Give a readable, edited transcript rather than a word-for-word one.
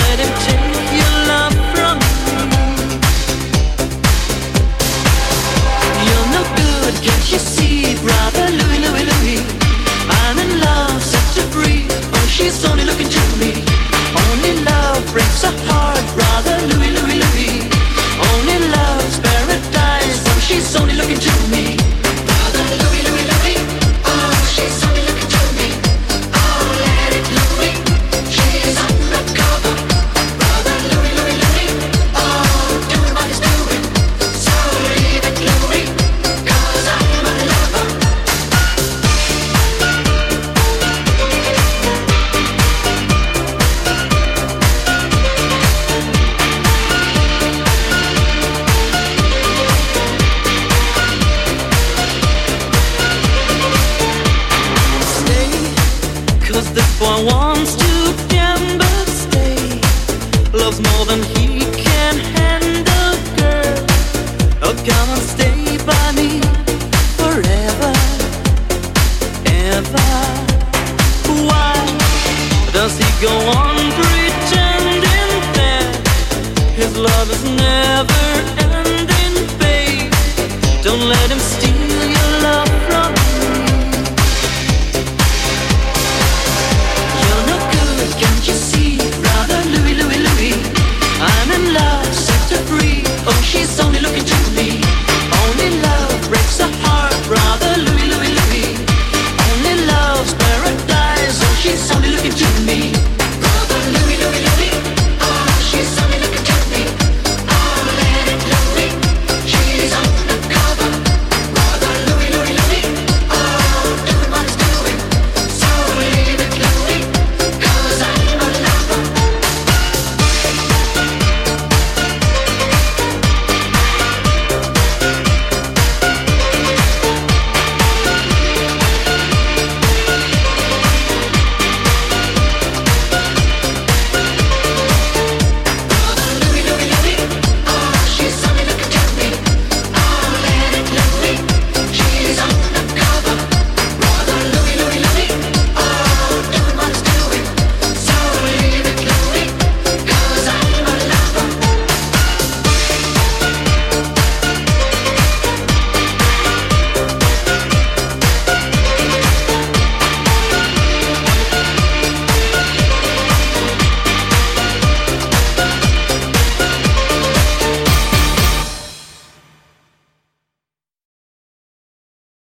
let him take your love from me. You're no good, can't you see, brother Louie, Louie, Louie? I'm in love, set to free. Oh, she's only looking to me. Only love breaks a heart, brother Louie, Louie, Louie. Only love's paradise. Oh, she's only looking to me. Brother Louie, Louie, Louie. Oh, she's only looking to me. Oh, let it Louie. She's undercover. Brother Louie, Louie, Louie. Oh, doing what he's doing. So leave it Louie, 'cause I'm a lover. This boy wants to gamble, stay. Loves more than he can handle, girl. Oh, come on, stay.